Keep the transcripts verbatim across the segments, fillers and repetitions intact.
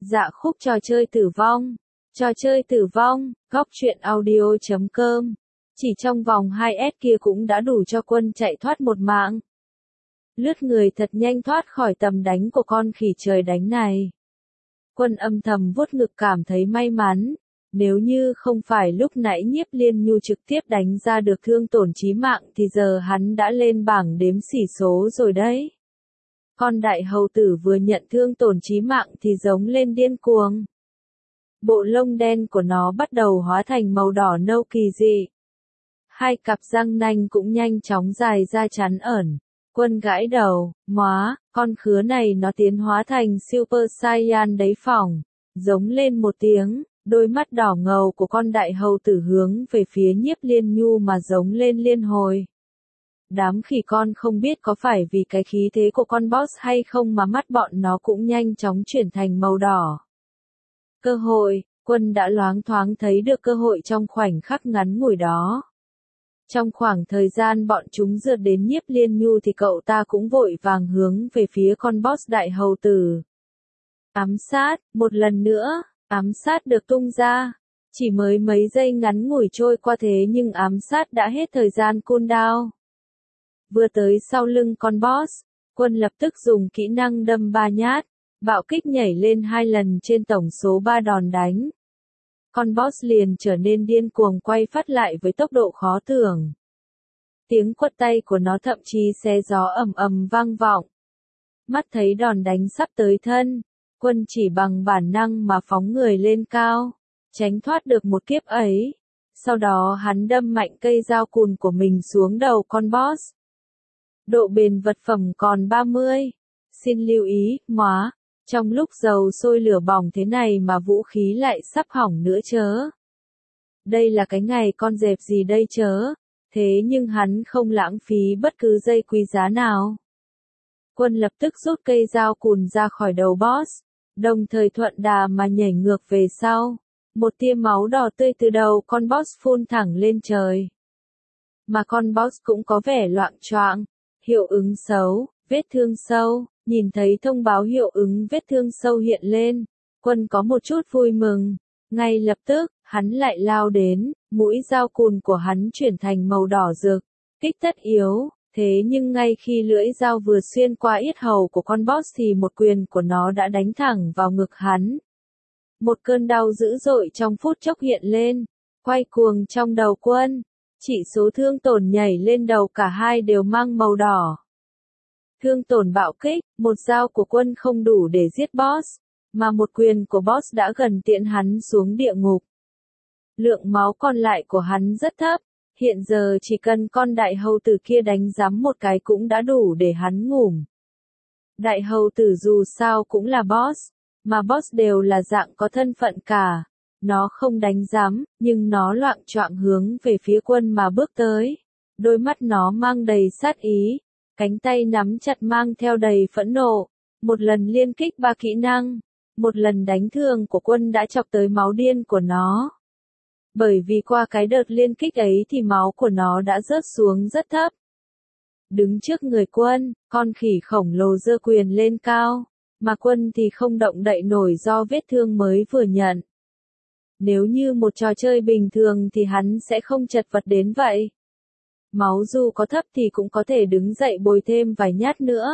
Dạ khúc trò chơi tử vong. Trò chơi tử vong, góc truyện audio chấm com. Chỉ trong vòng hai S kia cũng đã đủ cho Quân chạy thoát một mạng. Lướt người thật nhanh thoát khỏi tầm đánh của con khỉ trời đánh này. Quân âm thầm vuốt ngực cảm thấy may mắn. Nếu như không phải lúc nãy Nhiếp Liên Nhu trực tiếp đánh ra được thương tổn chí mạng thì giờ hắn đã lên bảng đếm xỉ số rồi đấy. Con đại hầu tử vừa nhận thương tổn chí mạng thì giống lên điên cuồng. Bộ lông đen của nó bắt đầu hóa thành màu đỏ nâu kỳ dị. Hai cặp răng nanh cũng nhanh chóng dài ra chắn ẩn. Quân gãi đầu, móa, con khứa này nó tiến hóa thành Super Saiyan đấy phỏng. Giống lên một tiếng, đôi mắt đỏ ngầu của con đại hầu tử hướng về phía Nhiếp Liên Nhu mà giống lên liên hồi. Đám khỉ con không biết có phải vì cái khí thế của con boss hay không mà mắt bọn nó cũng nhanh chóng chuyển thành màu đỏ. Cơ hội, Quân đã loáng thoáng thấy được cơ hội trong khoảnh khắc ngắn ngủi đó. Trong khoảng thời gian bọn chúng rượt đến Nhiếp Liên Nhu thì cậu ta cũng vội vàng hướng về phía con boss đại hầu tử. Ám sát, một lần nữa, ám sát được tung ra. Chỉ mới mấy giây ngắn ngủi trôi qua thế nhưng ám sát đã hết thời gian cooldown. Vừa tới sau lưng con boss, Quân lập tức dùng kỹ năng đâm ba nhát, bạo kích nhảy lên hai lần trên tổng số ba đòn đánh. Con boss liền trở nên điên cuồng quay phát lại với tốc độ khó tưởng. Tiếng quất tay của nó thậm chí xé gió ầm ầm vang vọng. Mắt thấy đòn đánh sắp tới thân, Quân chỉ bằng bản năng mà phóng người lên cao, tránh thoát được một kiếp ấy. Sau đó hắn đâm mạnh cây dao cùn của mình xuống đầu con boss. Độ bền vật phẩm còn ba mươi. Xin lưu ý, móa, trong lúc dầu sôi lửa bỏng thế này mà vũ khí lại sắp hỏng nữa chớ. Đây là cái ngày con dẹp gì đây chớ, thế nhưng hắn không lãng phí bất cứ giây quý giá nào. Quân lập tức rút cây dao cùn ra khỏi đầu boss, đồng thời thuận đà mà nhảy ngược về sau. Một tia máu đỏ tươi từ đầu con boss phun thẳng lên trời. Mà con boss cũng có vẻ loạng choạng. Hiệu ứng xấu, vết thương sâu, nhìn thấy thông báo hiệu ứng vết thương sâu hiện lên, Quân có một chút vui mừng. Ngay lập tức, hắn lại lao đến, mũi dao cùn của hắn chuyển thành màu đỏ rực, kích tất yếu, thế nhưng ngay khi lưỡi dao vừa xuyên qua yết hầu của con boss thì một quyền của nó đã đánh thẳng vào ngực hắn. Một cơn đau dữ dội trong phút chốc hiện lên, quay cuồng trong đầu Quân. Chỉ số thương tổn nhảy lên đầu cả hai đều mang màu đỏ. Thương tổn bạo kích, một dao của Quân không đủ để giết boss, mà một quyền của boss đã gần tiễn hắn xuống địa ngục. Lượng máu còn lại của hắn rất thấp, hiện giờ chỉ cần con đại hầu tử kia đánh giám một cái cũng đã đủ để hắn ngủm. Đại hầu tử dù sao cũng là boss, mà boss đều là dạng có thân phận cả. Nó không đánh giám, nhưng nó loạng choạng hướng về phía Quân mà bước tới. Đôi mắt nó mang đầy sát ý, cánh tay nắm chặt mang theo đầy phẫn nộ. Một lần liên kích ba kỹ năng, một lần đánh thương của Quân đã chọc tới máu điên của nó. Bởi vì qua cái đợt liên kích ấy thì máu của nó đã rớt xuống rất thấp. Đứng trước người Quân, con khỉ khổng lồ giơ quyền lên cao, mà Quân thì không động đậy nổi do vết thương mới vừa nhận. Nếu như một trò chơi bình thường thì hắn sẽ không chật vật đến vậy. Máu dù có thấp thì cũng có thể đứng dậy bồi thêm vài nhát nữa.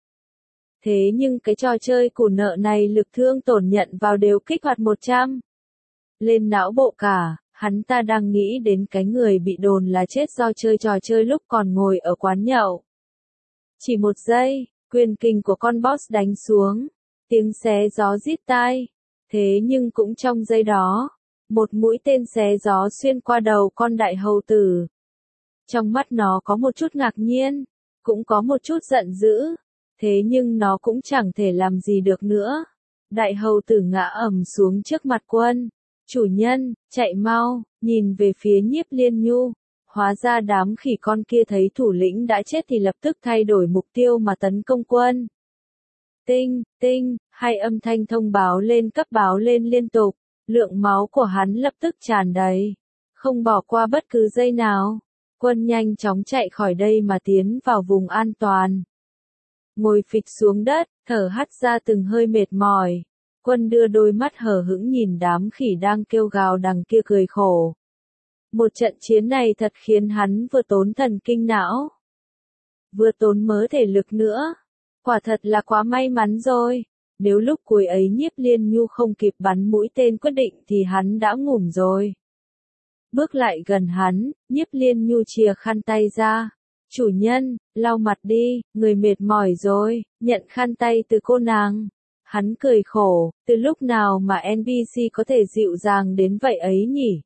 Thế nhưng cái trò chơi củ nợ này lực thương tổn nhận vào đều kích hoạt một trăm. Lên não bộ cả, hắn ta đang nghĩ đến cái người bị đồn là chết do chơi trò chơi lúc còn ngồi ở quán nhậu. Chỉ một giây, quyền kình của con boss đánh xuống, tiếng xé gió rít tai. Thế nhưng cũng trong giây đó, một mũi tên xé gió xuyên qua đầu con đại hầu tử. Trong mắt nó có một chút ngạc nhiên, cũng có một chút giận dữ, thế nhưng nó cũng chẳng thể làm gì được nữa. Đại hầu tử ngã ầm xuống trước mặt Quân. Chủ nhân, chạy mau, nhìn về phía Nhiếp Liên Nhu. Hóa ra đám khỉ con kia thấy thủ lĩnh đã chết thì lập tức thay đổi mục tiêu mà tấn công Quân. Tinh, tinh, hai âm thanh thông báo lên cấp báo lên liên tục. Lượng máu của hắn lập tức tràn đầy, không bỏ qua bất cứ giây nào. Quân nhanh chóng chạy khỏi đây mà tiến vào vùng an toàn. Ngồi phịch xuống đất, thở hắt ra từng hơi mệt mỏi. Quân đưa đôi mắt hờ hững nhìn đám khỉ đang kêu gào đằng kia cười khổ. Một trận chiến này thật khiến hắn vừa tốn thần kinh não, vừa tốn mớ thể lực nữa. Quả thật là quá may mắn rồi. Nếu lúc cuối ấy Nhiếp Liên Nhu không kịp bắn mũi tên quyết định thì hắn đã ngủm rồi. Bước lại gần hắn, Nhiếp Liên Nhu chìa khăn tay ra. Chủ nhân, lau mặt đi, người mệt mỏi rồi, nhận khăn tay từ cô nàng. Hắn cười khổ, từ lúc nào mà en pê xê có thể dịu dàng đến vậy ấy nhỉ?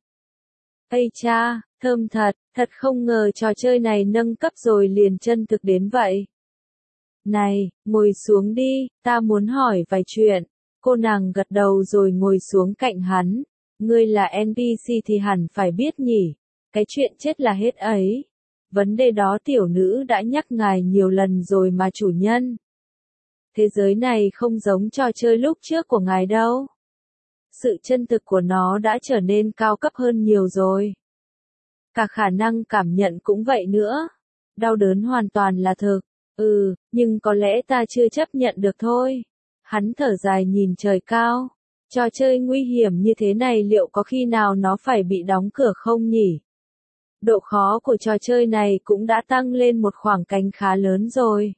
Ây cha, thơm thật, thật không ngờ trò chơi này nâng cấp rồi liền chân thực đến vậy. Này, ngồi xuống đi, ta muốn hỏi vài chuyện. Cô nàng gật đầu rồi ngồi xuống cạnh hắn. Ngươi là en pê xê thì hẳn phải biết nhỉ. Cái chuyện chết là hết ấy. Vấn đề đó tiểu nữ đã nhắc ngài nhiều lần rồi mà chủ nhân. Thế giới này không giống trò chơi lúc trước của ngài đâu. Sự chân thực của nó đã trở nên cao cấp hơn nhiều rồi. Cả khả năng cảm nhận cũng vậy nữa. Đau đớn hoàn toàn là thực. Ừ, nhưng có lẽ ta chưa chấp nhận được thôi. Hắn thở dài nhìn trời cao. Trò chơi nguy hiểm như thế này liệu có khi nào nó phải bị đóng cửa không nhỉ? Độ khó của trò chơi này cũng đã tăng lên một khoảng cách khá lớn rồi.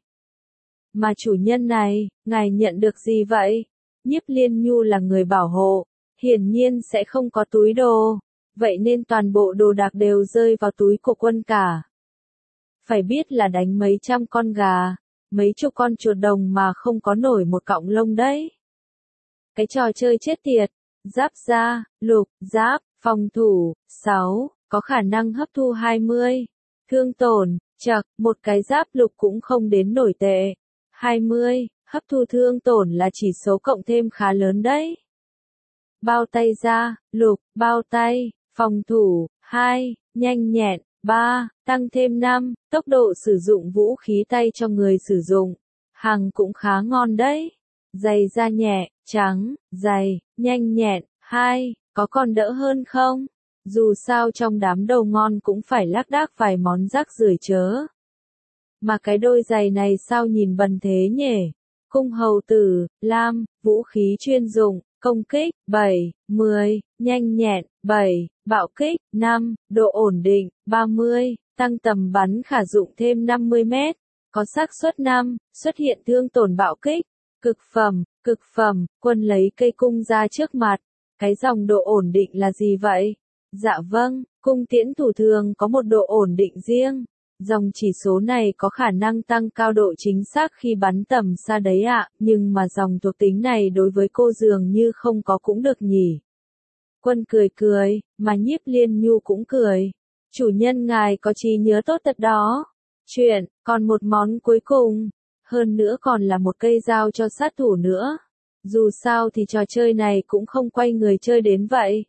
Mà chủ nhân này, ngài nhận được gì vậy? Nhiếp Liên Nhu là người bảo hộ, hiển nhiên sẽ không có túi đồ, vậy nên toàn bộ đồ đạc đều rơi vào túi của quân cả. Phải biết là đánh mấy trăm con gà, mấy chục con chuột đồng mà không có nổi một cọng lông đấy. Cái trò chơi chết tiệt, giáp da, lục, giáp, phòng thủ, sáu, có khả năng hấp thu hai mươi, thương tổn, chật, một cái giáp lục cũng không đến nổi tệ. hai mươi, hấp thu thương tổn là chỉ số cộng thêm khá lớn đấy. Bao tay da, lục, bao tay, phòng thủ, hai, nhanh nhẹn, ba, tăng thêm năm, tốc độ sử dụng vũ khí tay cho người sử dụng. Hàng cũng khá ngon đấy. Giày da nhẹ, trắng, dày, nhanh nhẹn, hai, có còn đỡ hơn không? Dù sao trong đám đầu ngon cũng phải lác đác vài món rác rưởi chớ. Mà cái đôi giày này sao nhìn bần thế nhỉ? Cung hầu tử, lam, vũ khí chuyên dụng, công kích, bảy, mười, nhanh nhẹn, bảy, bạo kích, năm, độ ổn định, ba mươi, tăng tầm bắn khả dụng thêm năm mươi mét, có xác suất năm, xuất hiện thương tổn bạo kích, cực phẩm, cực phẩm, quân lấy cây cung ra trước mặt, cái dòng độ ổn định là gì vậy? Dạ vâng, cung tiễn thủ thường có một độ ổn định riêng. Dòng chỉ số này có khả năng tăng cao độ chính xác khi bắn tầm xa đấy ạ, nhưng mà dòng thuộc tính này đối với cô dường như không có cũng được nhỉ. Quân cười cười, mà Nhiếp Liên Nhu cũng cười. Chủ nhân ngài có trí nhớ tốt thật đó. Chuyện, còn một món cuối cùng, hơn nữa còn là một cây dao cho sát thủ nữa. Dù sao thì trò chơi này cũng không quay người chơi đến vậy.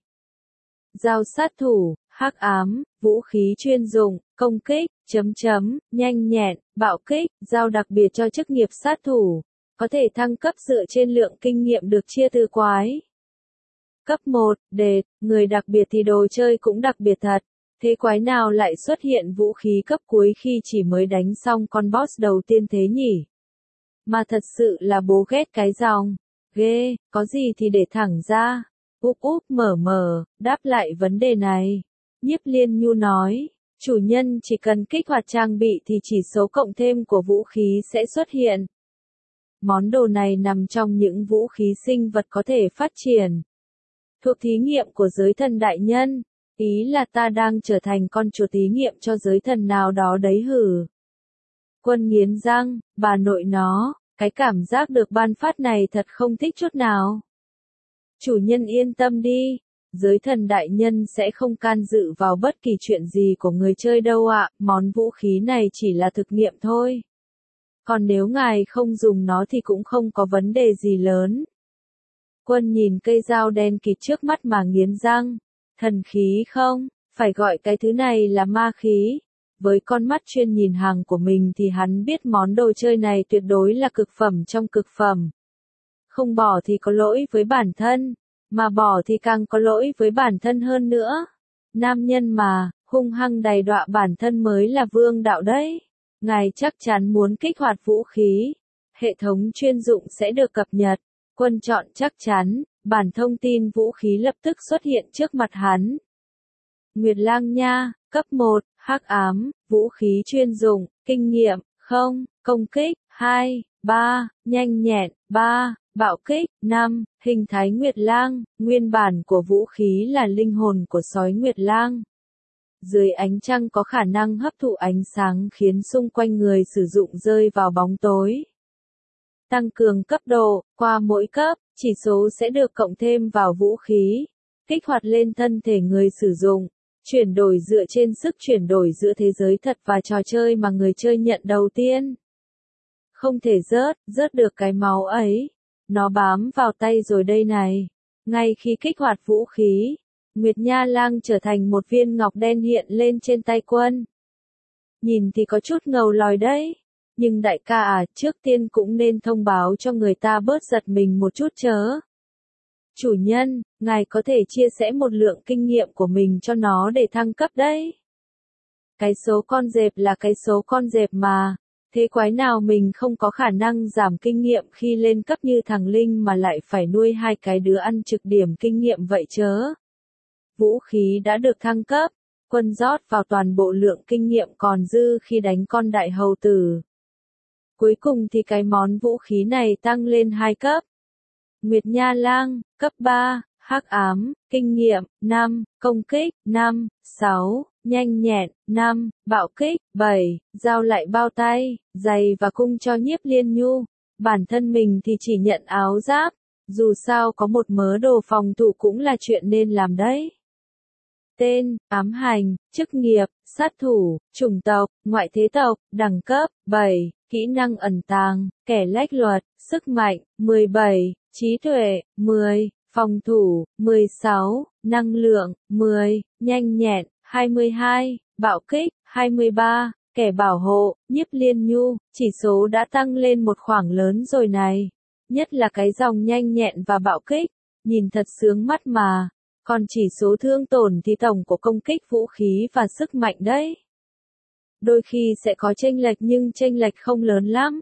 Dao sát thủ, hắc ám, vũ khí chuyên dụng, công kích, chấm chấm, nhanh nhẹn, bạo kích, dao đặc biệt cho chức nghiệp sát thủ. Có thể thăng cấp dựa trên lượng kinh nghiệm được chia từ quái. Cấp một, đệt, người đặc biệt thì đồ chơi cũng đặc biệt thật. Thế quái nào lại xuất hiện vũ khí cấp cuối khi chỉ mới đánh xong con boss đầu tiên thế nhỉ? Mà thật sự là bố ghét cái dòng. Ghê, có gì thì để thẳng ra. Úp úp mở mở, đáp lại vấn đề này. Nhiếp Liên Nhu nói, chủ nhân chỉ cần kích hoạt trang bị thì chỉ số cộng thêm của vũ khí sẽ xuất hiện. Món đồ này nằm trong những vũ khí sinh vật có thể phát triển. Thuộc thí nghiệm của giới thần đại nhân. Ý là ta đang trở thành con chuột thí nghiệm cho giới thần nào đó đấy hử. Quân nghiến răng, bà nội nó, cái cảm giác được ban phát này thật không thích chút nào. Chủ nhân yên tâm đi, giới thần đại nhân sẽ không can dự vào bất kỳ chuyện gì của người chơi đâu ạ, món vũ khí này chỉ là thực nghiệm thôi. Còn nếu ngài không dùng nó thì cũng không có vấn đề gì lớn. Quân nhìn cây dao đen kịt trước mắt mà nghiến răng. Thần khí không, phải gọi cái thứ này là ma khí. Với con mắt chuyên nhìn hàng của mình thì hắn biết món đồ chơi này tuyệt đối là cực phẩm trong cực phẩm. Không bỏ thì có lỗi với bản thân, mà bỏ thì càng có lỗi với bản thân hơn nữa. Nam nhân mà, hung hăng đầy đọa bản thân mới là vương đạo đấy. Ngài chắc chắn muốn kích hoạt vũ khí. Hệ thống chuyên dụng sẽ được cập nhật. Quân chọn chắc chắn, bản thông tin vũ khí lập tức xuất hiện trước mặt hắn. Nguyệt Lang nha, cấp một, hắc ám, vũ khí chuyên dụng, kinh nghiệm, không, công kích, hai, ba, nhanh nhẹn, ba, bạo kích, năm, hình thái Nguyệt Lang, nguyên bản của vũ khí là linh hồn của sói Nguyệt Lang. Dưới ánh trăng có khả năng hấp thụ ánh sáng khiến xung quanh người sử dụng rơi vào bóng tối. Tăng cường cấp độ, qua mỗi cấp, chỉ số sẽ được cộng thêm vào vũ khí, kích hoạt lên thân thể người sử dụng, chuyển đổi dựa trên sức chuyển đổi giữa thế giới thật và trò chơi mà người chơi nhận đầu tiên. Không thể rớt, rớt được cái máu ấy. Nó bám vào tay rồi đây này. Ngay khi kích hoạt vũ khí, Nguyệt Nha Lang trở thành một viên ngọc đen hiện lên trên tay quân. Nhìn thì có chút ngầu lòi đấy. Nhưng đại ca à, trước tiên cũng nên thông báo cho người ta bớt giật mình một chút chớ. Chủ nhân, ngài có thể chia sẻ một lượng kinh nghiệm của mình cho nó để thăng cấp đấy. Cái số con dẹp là cái số con dẹp mà. Thế quái nào mình không có khả năng giảm kinh nghiệm khi lên cấp như thằng Linh mà lại phải nuôi hai cái đứa ăn trực điểm kinh nghiệm vậy chớ. Vũ khí đã được thăng cấp, quân rót vào toàn bộ lượng kinh nghiệm còn dư khi đánh con đại hầu tử. Cuối cùng thì cái món vũ khí này tăng lên hai cấp. Nguyệt Nha Lang, cấp ba, hắc ám, kinh nghiệm, năm, công kích, năm, sáu, nhanh nhẹn, năm, bạo kích, bảy, giao lại bao tay, giày và cung cho Nhiếp Liên Nhu. Bản thân mình thì chỉ nhận áo giáp, dù sao có một mớ đồ phòng thủ cũng là chuyện nên làm đấy. Tên, ám hành, chức nghiệp, sát thủ, chủng tộc, ngoại thế tộc, đẳng cấp, bảy, kỹ năng ẩn tàng, kẻ lách luật, sức mạnh, mười bảy, trí tuệ, mười, phòng thủ, mười sáu, năng lượng, mười, nhanh nhẹn, hai mươi hai, bạo kích, hai mươi ba, kẻ bảo hộ, Nhiếp Liên Nhu, chỉ số đã tăng lên một khoảng lớn rồi này. Nhất là cái dòng nhanh nhẹn và bạo kích, nhìn thật sướng mắt mà. Còn chỉ số thương tổn thì tổng của công kích vũ khí và sức mạnh đấy. Đôi khi sẽ có chênh lệch nhưng chênh lệch không lớn lắm.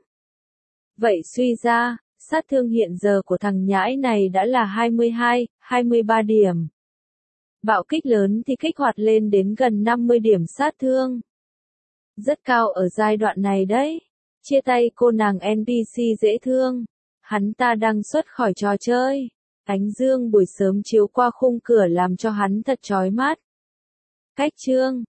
Vậy suy ra, sát thương hiện giờ của thằng nhãi này đã là hai mươi hai, hai mươi ba điểm. Bạo kích lớn thì kích hoạt lên đến gần năm mươi điểm sát thương. Rất cao ở giai đoạn này đấy. Chia tay cô nàng en pê xê dễ thương. Hắn ta đang xuất khỏi trò chơi. Ánh dương buổi sớm chiếu qua khung cửa làm cho hắn thật chói mắt. Cách chương